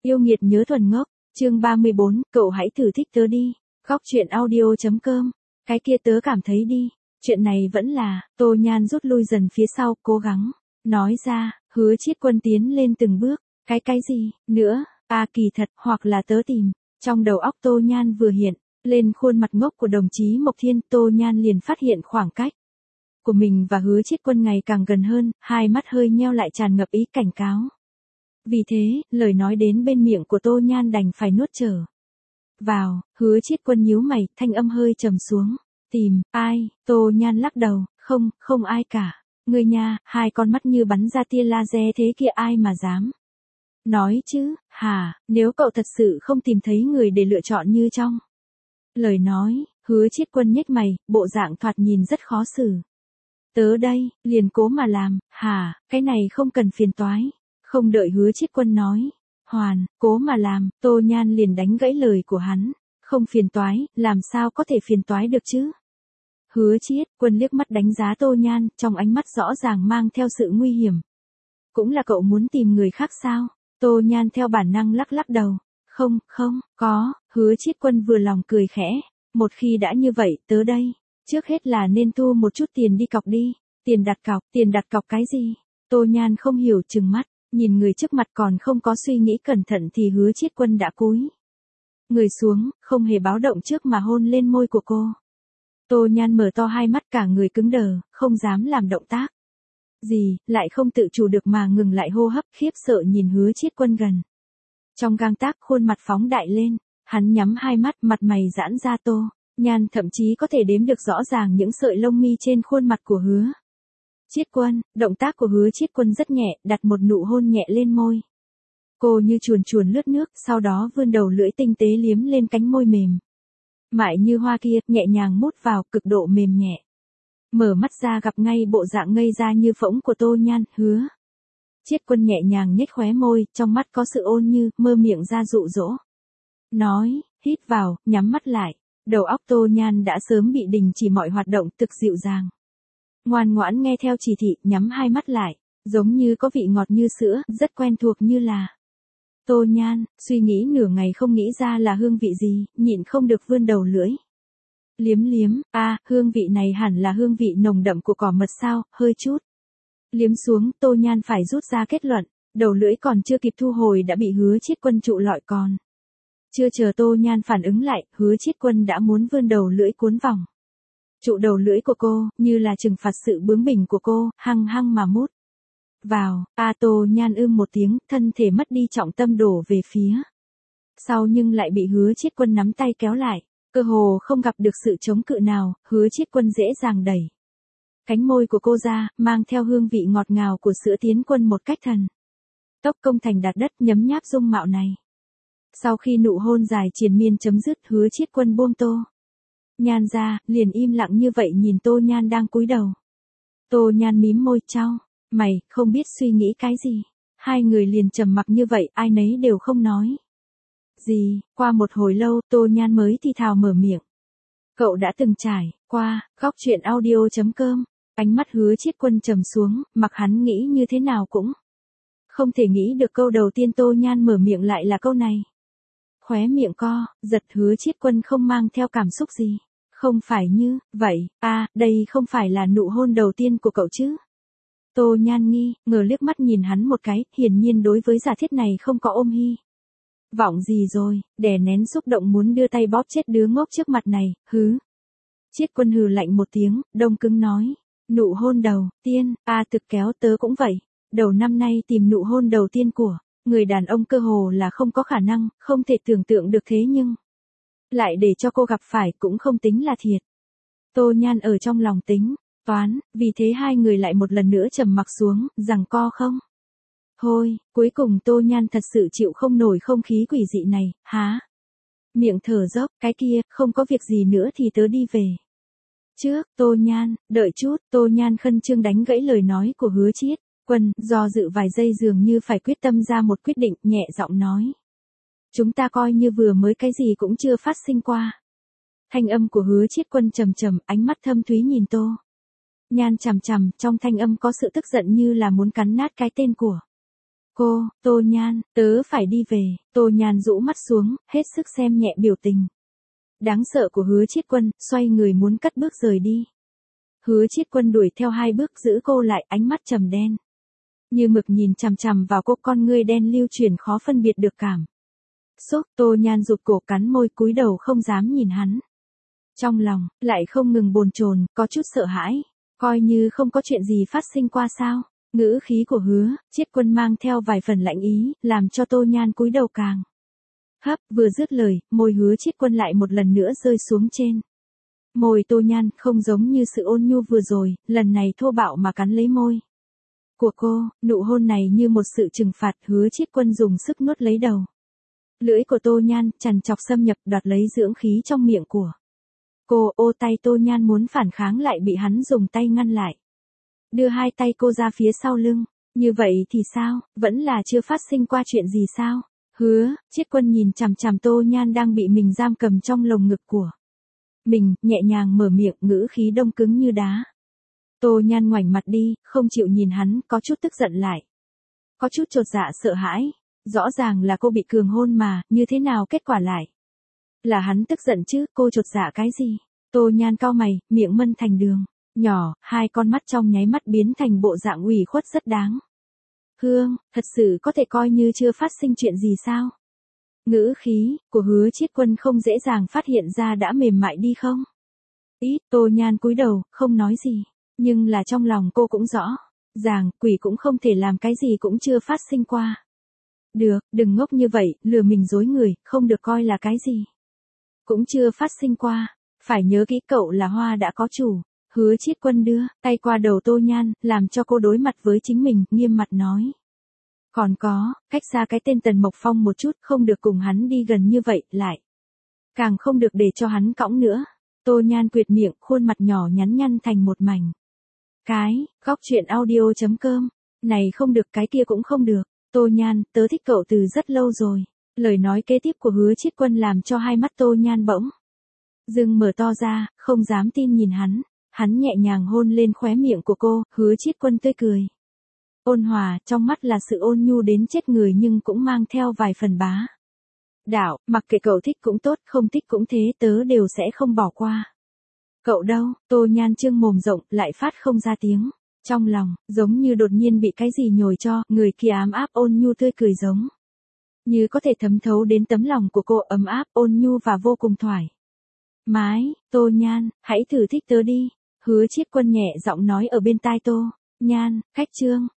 Yêu nghiệt nhớ thuần ngốc, chương 34, cậu hãy thử thích tớ đi, khóc chuyện audio.com, cái kia tớ cảm thấy đi, chuyện này vẫn là, Tô Nhan rút lui dần phía sau, cố gắng, nói ra, Hứa Chiết Quân tiến lên từng bước, cái gì, nữa, kỳ thật, hoặc là tớ tìm, trong đầu óc Tô Nhan vừa hiện, lên khuôn mặt ngốc của đồng chí Mộc Thiên, Tô Nhan liền phát hiện khoảng cách của mình và Hứa Chiết Quân ngày càng gần hơn, hai mắt hơi nheo lại tràn ngập ý cảnh cáo. Vì thế, lời nói đến bên miệng của Tô Nhan đành phải nuốt trở vào, Hứa Chiết Quân nhíu mày, thanh âm hơi trầm xuống. Tìm, ai, Tô Nhan lắc đầu, không ai cả. Người nha, hai con mắt như bắn ra tia laser thế kia ai mà dám. Nói chứ, nếu cậu thật sự không tìm thấy người để lựa chọn như trong lời nói, Hứa Chiết Quân nhếch mày, bộ dạng thoạt nhìn rất khó xử. Tớ đây, liền cố mà làm, cái này không cần phiền toái. Không đợi Hứa Chiết Quân nói, cố mà làm, Tô Nhan liền đánh gãy lời của hắn. Không phiền toái, làm sao có thể phiền toái được chứ? Hứa Chiết Quân liếc mắt đánh giá Tô Nhan, trong ánh mắt rõ ràng mang theo sự nguy hiểm. Cũng là cậu muốn tìm người khác sao? Tô Nhan theo bản năng lắc đầu. Không, có, Hứa Chiết Quân vừa lòng cười khẽ. Một khi đã như vậy, tớ đây. Trước hết là nên thu một chút tiền đi cọc đi. Tiền đặt cọc cái gì? Tô Nhan không hiểu trừng mắt. Nhìn người trước mặt còn không có suy nghĩ cẩn thận thì Hứa Chiết Quân đã cúi người xuống, không hề báo động trước mà hôn lên môi của cô. Tô Nhan mở to hai mắt cả người cứng đờ, không dám làm động tác gì, lại không tự chủ được mà ngừng lại hô hấp, khiếp sợ nhìn Hứa Chiết Quân gần. Trong gang tấc khuôn mặt phóng đại lên, hắn nhắm hai mắt, mặt mày giãn ra. Tô Nhan thậm chí có thể đếm được rõ ràng những sợi lông mi trên khuôn mặt của Hứa Chiết Quân. Động tác của Hứa Chiết Quân rất nhẹ, đặt một nụ hôn nhẹ lên môi cô như chuồn lướt nước, sau đó vươn đầu lưỡi tinh tế liếm lên cánh môi mềm mại như hoa kia, nhẹ nhàng mút vào, cực độ mềm nhẹ. Mở mắt ra gặp ngay bộ dạng ngây ra như phỗng của Tô Nhan. Hứa Chiết Quân nhẹ nhàng nhếch khóe môi, trong mắt có sự ôn như, mơ miệng ra dụ dỗ. Nói, hít vào, nhắm mắt lại. Đầu óc Tô Nhan đã sớm bị đình chỉ mọi hoạt động, thực dịu dàng. Ngoan ngoãn nghe theo chỉ thị, nhắm hai mắt lại, giống như có vị ngọt như sữa, rất quen thuộc như là. Tô Nhan, suy nghĩ nửa ngày không nghĩ ra là hương vị gì, nhịn không được vươn đầu lưỡi. Liếm, hương vị này hẳn là hương vị nồng đậm của cỏ mật sao, hơi chút. Liếm xuống, Tô Nhan phải rút ra kết luận, đầu lưỡi còn chưa kịp thu hồi đã bị Hứa Chiết Quân trụ lọi còn. Chưa chờ Tô Nhan phản ứng lại, Hứa Chiết Quân đã muốn vươn đầu lưỡi cuốn vòng trụ đầu lưỡi của cô, như là trừng phạt sự bướng bỉnh của cô, hăng mà mút vào. Tô Nhan một tiếng, thân thể mất đi trọng tâm đổ về phía sau nhưng lại bị Hứa Chiết Quân nắm tay kéo lại, cơ hồ không gặp được sự chống cự nào. Hứa Chiết Quân dễ dàng đẩy cánh môi của cô ra, mang theo hương vị ngọt ngào của sữa tiến quân một cách thần tốc công thành đạt đất, nhấm nháp dung mạo này. Sau khi nụ hôn dài triền miên chấm dứt, Hứa Chiết Quân buông Tô Nhan ra, liền im lặng như vậy nhìn Tô Nhan đang cúi đầu. Tô Nhan mím môi, chau mày, không biết suy nghĩ cái gì. Hai người liền trầm mặc như vậy, ai nấy đều không nói gì. Qua một hồi lâu, Tô Nhan mới thì thào mở miệng. Cậu đã từng trải qua, khóc chuyện audio.com. Ánh mắt Hứa Chiết Quân trầm xuống, mặc hắn nghĩ như thế nào cũng không thể nghĩ được câu đầu tiên Tô Nhan mở miệng lại là câu này. Khóe miệng giật, Hứa Chiết Quân không mang theo cảm xúc gì. Không phải như vậy, đây không phải là nụ hôn đầu tiên của cậu chứ? Tô Nhan nghi ngờ liếc mắt nhìn hắn một cái, hiển nhiên đối với giả thiết này không có ôm hy vọng gì rồi, đè nén xúc động muốn đưa tay bóp chết đứa ngốc trước mặt này. Hứ Chiết Quân hừ lạnh một tiếng, đông cứng nói. Nụ hôn đầu tiên, thực kéo tớ cũng vậy. Đầu năm nay tìm nụ hôn đầu tiên của người đàn ông cơ hồ là không có khả năng, không thể tưởng tượng được thế nhưng lại để cho cô gặp phải cũng không tính là thiệt. Tô Nhan ở trong lòng tính toán, vì thế hai người lại một lần nữa trầm mặc xuống, giằng co không thôi. Cuối cùng Tô Nhan thật sự chịu không nổi không khí quỷ dị này, miệng thở dốc, cái kia, không có việc gì nữa thì tớ đi về trước. Tô Nhan, đợi chút. Tô Nhan khẩn trương đánh gãy lời nói của Hứa Chiết Quân, do dự vài giây dường như phải quyết tâm ra một quyết định, nhẹ giọng nói. Chúng ta coi như vừa mới cái gì cũng chưa phát sinh qua. Thanh âm của Hứa Chiết Quân trầm trầm, ánh mắt thâm thúy nhìn Tô Nhan chằm chằm, trong thanh âm có sự tức giận như là muốn cắn nát cái tên của Tô Nhan, tớ phải đi về. Tô Nhan rũ mắt xuống, hết sức xem nhẹ biểu tình đáng sợ của Hứa Chiết Quân, xoay người muốn cất bước rời đi. Hứa Chiết Quân đuổi theo 2 bước giữ cô lại, ánh mắt trầm đen như mực nhìn chằm chằm vào cô, con ngươi đen lưu chuyển khó phân biệt được cảm xúc. Tô Nhan rụt cổ cắn môi cúi đầu không dám nhìn hắn. Trong lòng lại không ngừng bồn chồn, có chút sợ hãi, coi như không có chuyện gì phát sinh qua sao? Ngữ khí của Hứa Chiết Quân mang theo vài phần lạnh ý, làm cho Tô Nhan cúi đầu càng hấp. Vừa dứt lời, môi Hứa Chiết Quân lại một lần nữa rơi xuống trên môi Tô Nhan, không giống như sự ôn nhu vừa rồi, lần này thô bạo mà cắn lấy môi của cô. Nụ hôn này như một sự trừng phạt. Hứa Chiết Quân dùng sức nuốt lấy đầu lưỡi của Tô Nhan, trằn trọc xâm nhập, đoạt lấy dưỡng khí trong miệng của cô. Ô tay Tô Nhan muốn phản kháng lại bị hắn dùng tay ngăn lại, đưa 2 tay cô ra phía sau lưng. Như vậy thì sao, vẫn là chưa phát sinh qua chuyện gì sao? Hứa Chiết Quân nhìn chằm chằm Tô Nhan đang bị mình giam cầm trong lồng ngực của mình, nhẹ nhàng mở miệng, ngữ khí đông cứng như đá. Tô Nhan ngoảnh mặt đi, không chịu nhìn hắn, có chút tức giận lại có chút chột dạ sợ hãi. Rõ ràng là cô bị cường hôn mà, như thế nào kết quả lại là hắn tức giận chứ? Cô chột dạ cái gì? Tô Nhan cau mày, miệng mân thành đường nhỏ, 2 con mắt trong nháy mắt biến thành bộ dạng ủy khuất rất đáng thương. Thật sự có thể coi như chưa phát sinh chuyện gì sao? Ngữ khí của Hứa Chiết Quân không dễ dàng phát hiện ra đã mềm mại đi không? Tô Nhan cúi đầu, không nói gì, nhưng là trong lòng cô cũng rõ ràng, quỷ cũng không thể làm cái gì cũng chưa phát sinh qua. Được, đừng ngốc như vậy, lừa mình dối người, không được coi là cái gì cũng chưa phát sinh qua. Phải nhớ kỹ, cậu là hoa đã có chủ. Hứa Chiết Quân đưa tay qua đầu Tô Nhan, làm cho cô đối mặt với chính mình, nghiêm mặt nói. Còn có, cách xa cái tên Tần Mộc Phong một chút, không được cùng hắn đi gần như vậy, lại càng không được để cho hắn cõng nữa. Tô Nhan quyệt miệng, khuôn mặt nhỏ nhắn nhăn thành một mảnh góc truyện audio.com. Này không được, cái kia cũng không được. Tô Nhan, tớ thích cậu từ rất lâu rồi. Lời nói kế tiếp của Hứa Chiết Quân làm cho 2 mắt Tô Nhan bỗng dưng mở to ra, không dám tin nhìn hắn. Hắn nhẹ nhàng hôn lên khóe miệng của cô. Hứa Chiết Quân tươi cười ôn hòa, trong mắt là sự ôn nhu đến chết người, nhưng cũng mang theo vài phần bá đạo. Mặc kệ cậu thích cũng tốt, không thích cũng thế, tớ đều sẽ không bỏ qua cậu đâu. Tô Nhan trương mồm rộng, lại phát không ra tiếng. Trong lòng giống như đột nhiên bị cái gì nhồi cho, người kia ám áp ôn nhu tươi cười giống như có thể thấm thấu đến tấm lòng của cô, ấm áp, ôn nhu và vô cùng thoải mái. Tô Nhan, hãy thử thích tớ đi. Hứa Chiết Quân nhẹ giọng nói ở bên tai Tô Nhan. Khách chương